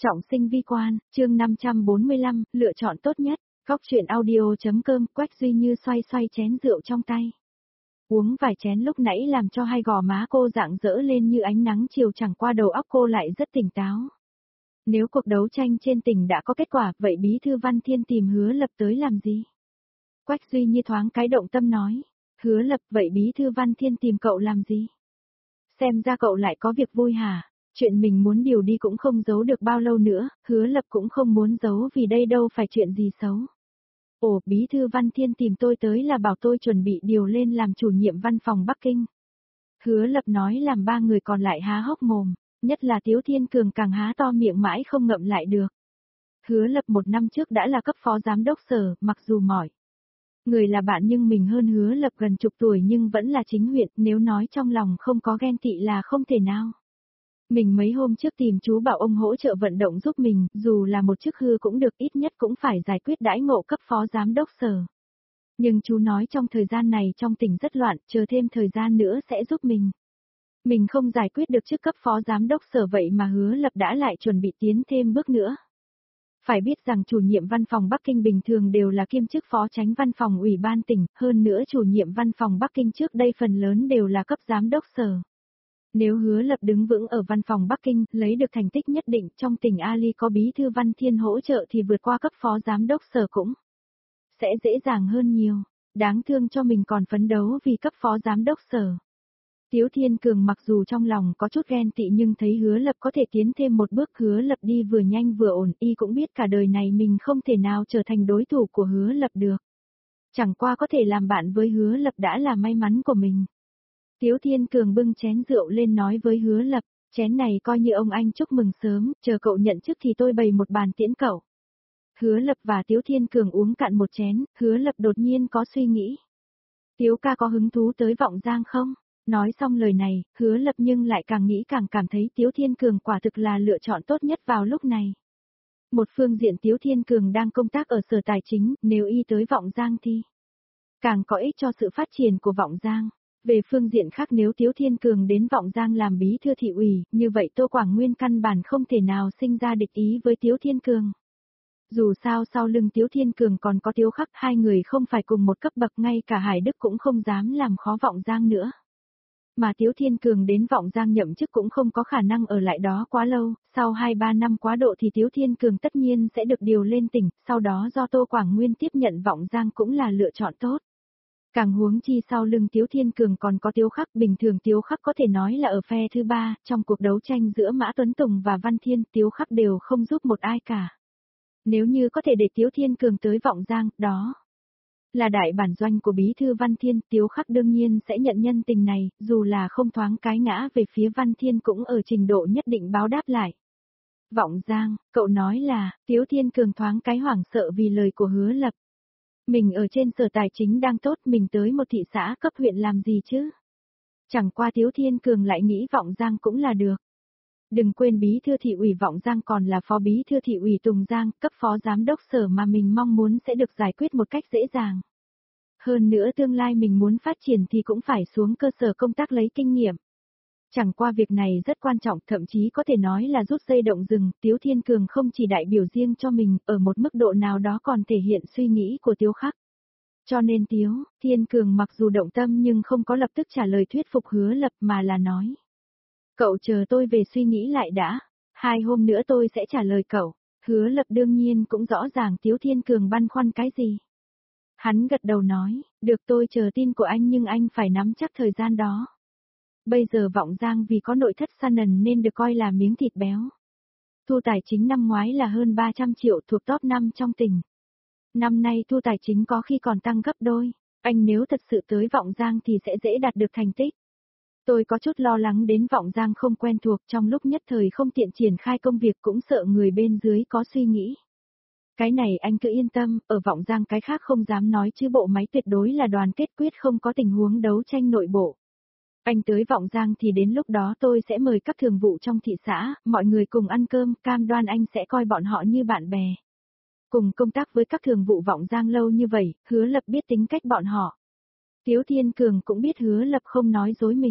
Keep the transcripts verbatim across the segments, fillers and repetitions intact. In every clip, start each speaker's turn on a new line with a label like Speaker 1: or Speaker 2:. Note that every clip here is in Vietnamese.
Speaker 1: Trọng sinh vi quan, chương năm trăm bốn mươi lăm, lựa chọn tốt nhất, góc truyện audio.com, Quách Duy Như xoay xoay chén rượu trong tay. Uống vài chén lúc nãy làm cho hai gò má cô rạng rỡ lên như ánh nắng chiều, chẳng qua đầu óc cô lại rất tỉnh táo. Nếu cuộc đấu tranh trên tỉnh đã có kết quả, vậy Bí thư Văn Thiên tìm Hứa Lập tới làm gì? Quách Duy Như thoáng cái động tâm nói, Hứa Lập, vậy Bí thư Văn Thiên tìm cậu làm gì? Xem ra cậu lại có việc vui hả? Chuyện mình muốn điều đi cũng không giấu được bao lâu nữa, Hứa Lập cũng không muốn giấu vì đây đâu phải chuyện gì xấu. Ồ, Bí thư Văn Thiên tìm tôi tới là bảo tôi chuẩn bị điều lên làm chủ nhiệm văn phòng Bắc Kinh. Hứa Lập nói làm ba người còn lại há hốc mồm, nhất là Tiếu Thiên Cường càng há to miệng mãi không ngậm lại được. Hứa Lập một năm trước đã là cấp phó giám đốc sở, mặc dù mỏi. Người là bạn nhưng mình hơn Hứa Lập gần chục tuổi nhưng vẫn là chính huyện, nếu nói trong lòng không có ghen tị là không thể nào. Mình mấy hôm trước tìm chú bảo ông hỗ trợ vận động giúp mình, dù là một chức hư cũng được, ít nhất cũng phải giải quyết đãi ngộ cấp phó giám đốc sở. Nhưng chú nói trong thời gian này trong tỉnh rất loạn, chờ thêm thời gian nữa sẽ giúp mình. Mình không giải quyết được chức cấp phó giám đốc sở vậy mà Hứa Lập đã lại chuẩn bị tiến thêm bước nữa. Phải biết rằng chủ nhiệm văn phòng Bắc Kinh bình thường đều là kiêm chức phó chánh văn phòng ủy ban tỉnh, hơn nữa chủ nhiệm văn phòng Bắc Kinh trước đây phần lớn đều là cấp giám đốc sở. Nếu Hứa Lập đứng vững ở văn phòng Bắc Kinh, lấy được thành tích nhất định trong tỉnh Ali có Bí thư Văn Thiên hỗ trợ thì vượt qua cấp phó giám đốc sở cũng sẽ dễ dàng hơn nhiều. Đáng thương cho mình còn phấn đấu vì cấp phó giám đốc sở. Tiếu Thiên Cường mặc dù trong lòng có chút ghen tị nhưng thấy Hứa Lập có thể tiến thêm một bước, Hứa Lập đi vừa nhanh vừa ổn, y cũng biết cả đời này mình không thể nào trở thành đối thủ của Hứa Lập được. Chẳng qua có thể làm bạn với Hứa Lập đã là may mắn của mình. Tiếu Thiên Cường bưng chén rượu lên nói với Hứa Lập, chén này coi như ông anh chúc mừng sớm, chờ cậu nhận chức thì tôi bày một bàn tiễn cậu. Hứa Lập và Tiếu Thiên Cường uống cạn một chén, Hứa Lập đột nhiên có suy nghĩ. Tiếu ca có hứng thú tới Vọng Giang không? Nói xong lời này, Hứa Lập nhưng lại càng nghĩ càng cảm thấy Tiếu Thiên Cường quả thực là lựa chọn tốt nhất vào lúc này. Một phương diện Tiếu Thiên Cường đang công tác ở sở tài chính, nếu y tới Vọng Giang thì càng có ích cho sự phát triển của Vọng Giang. Về phương diện khác nếu Tiếu Thiên Cường đến Vọng Giang làm bí thư thị ủy, như vậy Tô Quảng Nguyên căn bản không thể nào sinh ra địch ý với Tiếu Thiên Cường. Dù sao sau lưng Tiếu Thiên Cường còn có Tiếu Khắc, hai người không phải cùng một cấp bậc, ngay cả Hải Đức cũng không dám làm khó Vọng Giang nữa. Mà Tiếu Thiên Cường đến Vọng Giang nhậm chức cũng không có khả năng ở lại đó quá lâu, sau hai ba năm quá độ thì Tiếu Thiên Cường tất nhiên sẽ được điều lên tỉnh, sau đó do Tô Quảng Nguyên tiếp nhận Vọng Giang cũng là lựa chọn tốt. Càng huống chi sau lưng Tiếu Thiên Cường còn có Tiếu Khắc, bình thường Tiếu Khắc có thể nói là ở phe thứ ba, trong cuộc đấu tranh giữa Mã Tuấn Tùng và Văn Thiên, Tiếu Khắc đều không giúp một ai cả. Nếu như có thể để Tiếu Thiên Cường tới Vọng Giang, đó là đại bản doanh của Bí thư Văn Thiên, Tiếu Khắc đương nhiên sẽ nhận nhân tình này, dù là không thoáng cái ngã về phía Văn Thiên cũng ở trình độ nhất định báo đáp lại. Vọng Giang, cậu nói là, Tiếu Thiên Cường thoáng cái hoảng sợ vì lời của Hứa Lập. Mình ở trên sở tài chính đang tốt, mình tới một thị xã cấp huyện làm gì chứ? Chẳng qua Tiếu Thiên Cường lại nghĩ Vọng Giang cũng là được. Đừng quên Bí thư thị ủy Vọng Giang còn là phó bí thư thị ủy Tùng Giang, cấp phó giám đốc sở mà mình mong muốn sẽ được giải quyết một cách dễ dàng. Hơn nữa tương lai mình muốn phát triển thì cũng phải xuống cơ sở công tác lấy kinh nghiệm. Chẳng qua việc này rất quan trọng, thậm chí có thể nói là rút dây động rừng, Tiếu Thiên Cường không chỉ đại biểu riêng cho mình, ở một mức độ nào đó còn thể hiện suy nghĩ của Tiếu Khắc. Cho nên Tiếu Thiên Cường mặc dù động tâm nhưng không có lập tức trả lời thuyết phục Hứa Lập mà là nói. Cậu chờ tôi về suy nghĩ lại đã, hai hôm nữa tôi sẽ trả lời cậu. Hứa Lập đương nhiên cũng rõ ràng Tiếu Thiên Cường băn khoăn cái gì. Hắn gật đầu nói, được, tôi chờ tin của anh nhưng anh phải nắm chắc thời gian đó. Bây giờ Vọng Giang vì có nội thất Shannon nên được coi là miếng thịt béo. Thu tài chính năm ngoái là hơn ba trăm triệu, thuộc top năm trong tỉnh. Năm nay thu tài chính có khi còn tăng gấp đôi, anh nếu thật sự tới Vọng Giang thì sẽ dễ đạt được thành tích. Tôi có chút lo lắng đến Vọng Giang không quen thuộc, trong lúc nhất thời không tiện triển khai công việc, cũng sợ người bên dưới có suy nghĩ. Cái này anh cứ yên tâm, ở Vọng Giang cái khác không dám nói chứ bộ máy tuyệt đối là đoàn kết, quyết không có tình huống đấu tranh nội bộ. Anh tới Vọng Giang thì đến lúc đó tôi sẽ mời các thường vụ trong thị xã, mọi người cùng ăn cơm, cam đoan anh sẽ coi bọn họ như bạn bè. Cùng công tác với các thường vụ Vọng Giang lâu như vậy, Hứa Lập biết tính cách bọn họ. Tiếu Thiên Cường cũng biết Hứa Lập không nói dối mình.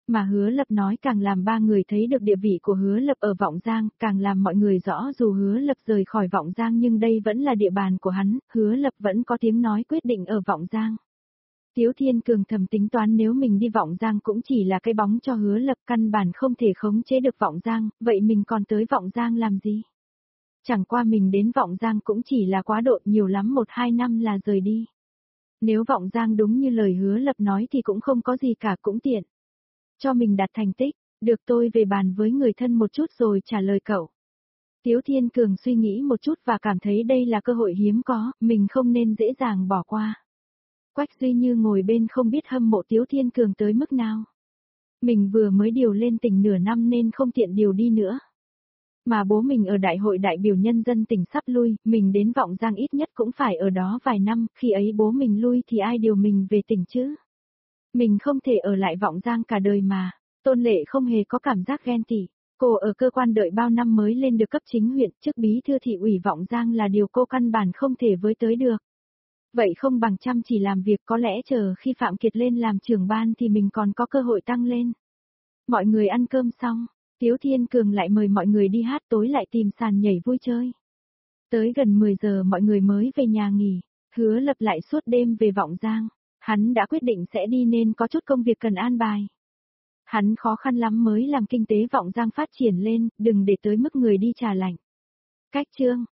Speaker 1: Mà Hứa Lập nói càng làm ba người thấy được địa vị của Hứa Lập ở Vọng Giang, càng làm mọi người rõ dù Hứa Lập rời khỏi Vọng Giang nhưng đây vẫn là địa bàn của hắn, Hứa Lập vẫn có tiếng nói quyết định ở Vọng Giang. Tiếu Thiên Cường thầm tính toán nếu mình đi Vọng Giang cũng chỉ là cái bóng cho Hứa Lập, căn bản không thể khống chế được Vọng Giang, vậy mình còn tới Vọng Giang làm gì? Chẳng qua mình đến Vọng Giang cũng chỉ là quá độ, nhiều lắm một hai năm là rời đi. Nếu Vọng Giang đúng như lời Hứa Lập nói thì cũng không có gì cả, cũng tiện. Cho mình đạt thành tích, được, tôi về bàn với người thân một chút rồi trả lời cậu. Tiếu Thiên Cường suy nghĩ một chút và cảm thấy đây là cơ hội hiếm có, mình không nên dễ dàng bỏ qua. Quách Duy Như ngồi bên không biết hâm mộ Tiếu Thiên Cường tới mức nào. Mình vừa mới điều lên tỉnh nửa năm nên không tiện điều đi nữa. Mà bố mình ở đại hội đại biểu nhân dân tỉnh sắp lui, mình đến Vọng Giang ít nhất cũng phải ở đó vài năm, khi ấy bố mình lui thì ai điều mình về tỉnh chứ? Mình không thể ở lại Vọng Giang cả đời mà. Tôn Lệ không hề có cảm giác ghen tị. Cô ở cơ quan đợi bao năm mới lên được cấp chính huyện, chức bí thư thị ủy Vọng Giang là điều cô căn bản không thể với tới được. Vậy không bằng chăm chỉ làm việc, có lẽ chờ khi Phạm Kiệt lên làm trưởng ban thì mình còn có cơ hội tăng lên. Mọi người ăn cơm xong, Tiếu Thiên Cường lại mời mọi người đi hát, tối lại tìm sàn nhảy vui chơi. Tới gần mười giờ mọi người mới về nhà nghỉ, Hứa Lập lại suốt đêm về Vọng Giang. Hắn đã quyết định sẽ đi nên có chút công việc cần an bài. Hắn khó khăn lắm mới làm kinh tế Vọng Giang phát triển lên, đừng để tới mức người đi trà lạnh. Cách chương